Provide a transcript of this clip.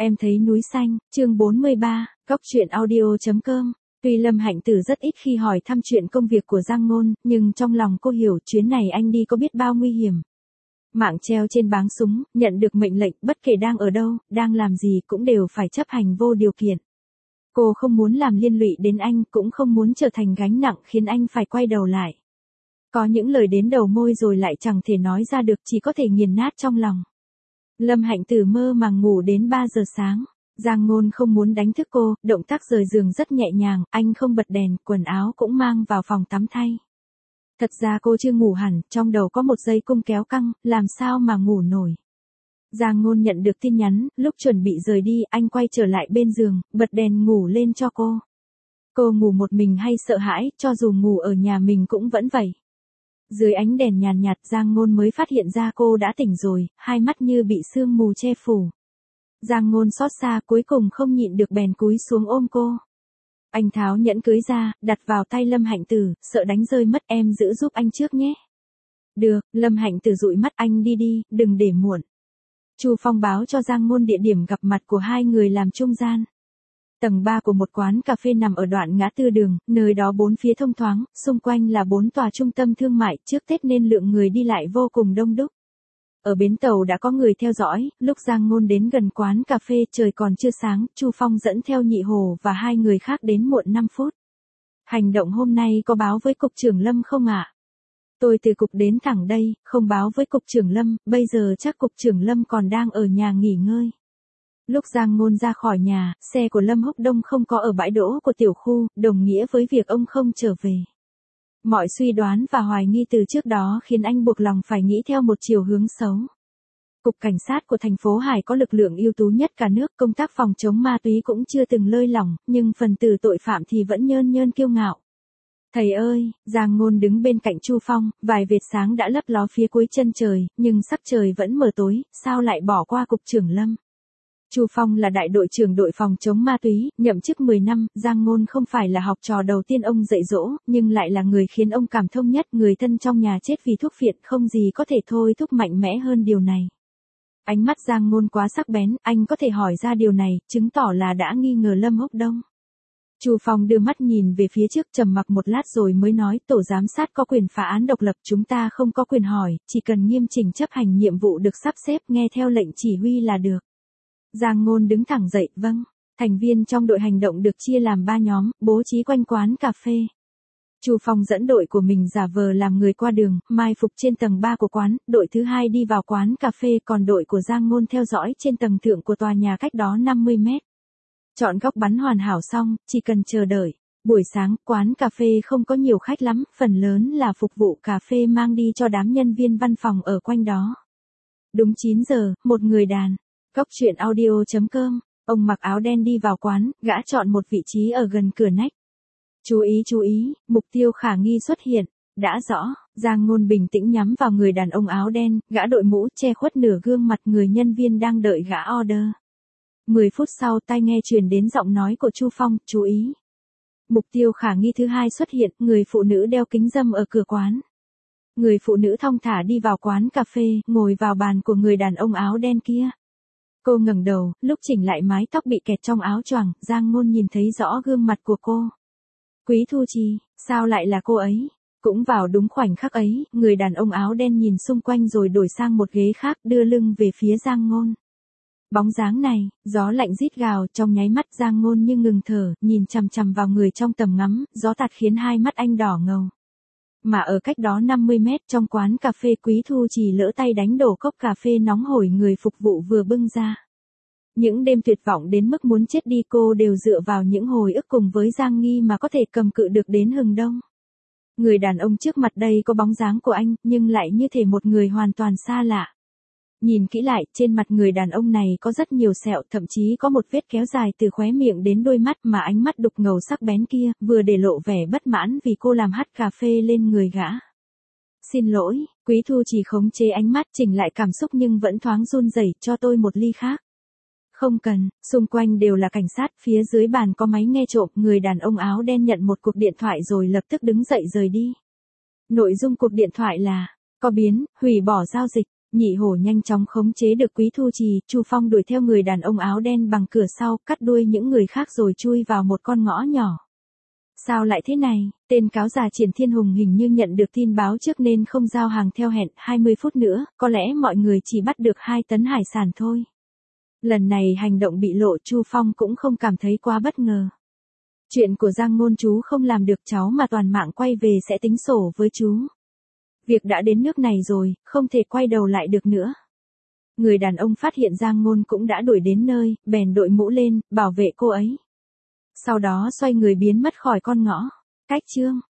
Em thấy núi xanh, chương 43, Góc truyện audio.com. Tuy Lâm Hạnh Tử rất ít khi hỏi thăm chuyện công việc của Giang Ngôn, nhưng trong lòng cô hiểu chuyến này anh đi có biết bao nguy hiểm. Mạng treo trên báng súng, nhận được mệnh lệnh bất kể đang ở đâu, đang làm gì cũng đều phải chấp hành vô điều kiện. Cô không muốn làm liên lụy đến anh, cũng không muốn trở thành gánh nặng khiến anh phải quay đầu lại. Có những lời đến đầu môi rồi lại chẳng thể nói ra được, chỉ có thể nghiền nát trong lòng. Lâm Hạnh Tử mơ màng ngủ đến 3 giờ sáng. Giang Ngôn không muốn đánh thức cô, động tác rời giường rất nhẹ nhàng, anh không bật đèn, quần áo cũng mang vào phòng tắm thay. Thật ra cô chưa ngủ hẳn, trong đầu có một dây cung kéo căng, làm sao mà ngủ nổi. Giang Ngôn nhận được tin nhắn, lúc chuẩn bị rời đi, anh quay trở lại bên giường, bật đèn ngủ lên cho cô. Cô ngủ một mình hay sợ hãi, cho dù ngủ ở nhà mình cũng vẫn vậy. Dưới ánh đèn nhàn nhạt, Giang Ngôn mới phát hiện ra cô đã tỉnh rồi, hai mắt như bị sương mù che phủ. Giang Ngôn xót xa, cuối cùng không nhịn được bèn cúi xuống ôm cô. Anh tháo nhẫn cưới ra, đặt vào tay Lâm Hạnh Tử, sợ đánh rơi mất, em giữ giúp anh trước nhé. Được, Lâm Hạnh Tử dụi mắt, anh đi đi, đừng để muộn. Chu Phong báo cho Giang Ngôn địa điểm gặp mặt của hai người làm trung gian. Tầng 3 của một quán cà phê nằm ở đoạn ngã tư đường, nơi đó bốn phía thông thoáng, xung quanh là 4 tòa trung tâm thương mại, trước Tết nên lượng người đi lại vô cùng đông đúc. Ở bến tàu đã có người theo dõi, lúc Giang Ngôn đến gần quán cà phê trời còn chưa sáng, Chu Phong dẫn theo Nhị Hồ và hai người khác đến muộn 5 phút. Hành động hôm nay có báo với Cục trưởng Lâm không ạ? Tôi từ cục đến thẳng đây, không báo với Cục trưởng Lâm, bây giờ chắc Cục trưởng Lâm còn đang ở nhà nghỉ ngơi. Lúc Giang Ngôn ra khỏi nhà, xe của Lâm Húc Đông không có ở bãi đỗ của tiểu khu, đồng nghĩa với việc ông không trở về. Mọi suy đoán và hoài nghi từ trước đó khiến anh buộc lòng phải nghĩ theo một chiều hướng xấu. Cục Cảnh sát của thành phố Hải có lực lượng ưu tú nhất cả nước, công tác phòng chống ma túy cũng chưa từng lơi lỏng, nhưng phần tử tội phạm thì vẫn nhơn nhơn kiêu ngạo. Thầy ơi, Giang Ngôn đứng bên cạnh Chu Phong, vài vệt sáng đã lấp ló phía cuối chân trời, nhưng sắc trời vẫn mờ tối, sao lại bỏ qua Cục trưởng Lâm? Chu Phong là đại đội trưởng đội phòng chống ma túy, nhậm chức 10 năm, Giang Ngôn không phải là học trò đầu tiên ông dạy dỗ, nhưng lại là người khiến ông cảm thông nhất, người thân trong nhà chết vì thuốc phiện, không gì có thể thôi thúc mạnh mẽ hơn điều này. Ánh mắt Giang Ngôn quá sắc bén, anh có thể hỏi ra điều này, chứng tỏ là đã nghi ngờ Lâm Húc Đông. Chu Phong đưa mắt nhìn về phía trước, trầm mặc một lát rồi mới nói, tổ giám sát có quyền phá án độc lập, chúng ta không có quyền hỏi, chỉ cần nghiêm chỉnh chấp hành nhiệm vụ được sắp xếp, nghe theo lệnh chỉ huy là được. Giang Ngôn đứng thẳng dậy, vâng. Thành viên trong đội hành động được chia làm 3 nhóm, bố trí quanh quán cà phê. Chu Phong dẫn đội của mình giả vờ làm người qua đường, mai phục trên tầng 3 của quán, đội thứ 2 đi vào quán cà phê, còn đội của Giang Ngôn theo dõi trên tầng thượng của tòa nhà cách đó 50 mét. Chọn góc bắn hoàn hảo xong, chỉ cần chờ đợi. Buổi sáng, quán cà phê không có nhiều khách lắm, phần lớn là phục vụ cà phê mang đi cho đám nhân viên văn phòng ở quanh đó. Đúng 9 giờ, một người đàn. Góc truyện audio.com, ông mặc áo đen đi vào quán, gã chọn một vị trí ở gần cửa nách. Chú ý, mục tiêu khả nghi xuất hiện. Đã rõ, Giang Ngôn bình tĩnh nhắm vào người đàn ông áo đen, gã đội mũ che khuất nửa gương mặt người nhân viên đang đợi gã order. 10 phút sau tai nghe truyền đến giọng nói của Chu Phong, chú ý. Mục tiêu khả nghi thứ hai xuất hiện, người phụ nữ đeo kính râm ở cửa quán. Người phụ nữ thong thả đi vào quán cà phê, ngồi vào bàn của người đàn ông áo đen kia. Cô ngẩng đầu, lúc chỉnh lại mái tóc bị kẹt trong áo choàng, Giang Ngôn nhìn thấy rõ gương mặt của cô. Quý Thu Trì, sao lại là cô ấy? Cũng vào đúng khoảnh khắc ấy, người đàn ông áo đen nhìn xung quanh rồi đổi sang một ghế khác, đưa lưng về phía Giang Ngôn. Bóng dáng này, gió lạnh rít gào, trong nháy mắt Giang Ngôn như ngừng thở, nhìn chằm chằm vào người trong tầm ngắm, gió tạt khiến hai mắt anh đỏ ngầu. Mà ở cách đó 50 mét trong quán cà phê, Quý Thu Trì lỡ tay đánh đổ cốc cà phê nóng hổi người phục vụ vừa bưng ra. Những đêm tuyệt vọng đến mức muốn chết đi cô đều dựa vào những hồi ức cùng với Giang Nghi mà có thể cầm cự được đến hừng đông. Người đàn ông trước mặt đây có bóng dáng của anh, nhưng lại như thể một người hoàn toàn xa lạ. Nhìn kỹ lại, trên mặt người đàn ông này có rất nhiều sẹo, thậm chí có một vết kéo dài từ khóe miệng đến đôi mắt, mà ánh mắt đục ngầu sắc bén kia, vừa để lộ vẻ bất mãn vì cô làm hắt cà phê lên người gã. Xin lỗi, Quý Thu chỉ khống chế ánh mắt, chỉnh lại cảm xúc nhưng vẫn thoáng run rẩy, cho tôi một ly khác. Không cần, xung quanh đều là cảnh sát, phía dưới bàn có máy nghe trộm, người đàn ông áo đen nhận một cuộc điện thoại rồi lập tức đứng dậy rời đi. Nội dung cuộc điện thoại là, có biến, hủy bỏ giao dịch. Nhị hổ nhanh chóng khống chế được Quý Thu Trì, Chu Phong đuổi theo người đàn ông áo đen bằng cửa sau, cắt đuôi những người khác rồi chui vào một con ngõ nhỏ. Sao lại thế này, tên cáo già Triển Thiên Hùng hình như nhận được tin báo trước nên không giao hàng theo hẹn, 20 phút nữa, có lẽ mọi người chỉ bắt được 2 tấn hải sản thôi. Lần này hành động bị lộ, Chu Phong cũng không cảm thấy quá bất ngờ. Chuyện của Giang Ngôn chú không làm được, cháu mà toàn mạng quay về sẽ tính sổ với chú. Việc đã đến nước này rồi, không thể quay đầu lại được nữa. Người đàn ông phát hiện Giang Ngôn cũng đã đuổi đến nơi, bèn đội mũ lên, bảo vệ cô ấy. Sau đó xoay người biến mất khỏi con ngõ. Cách chương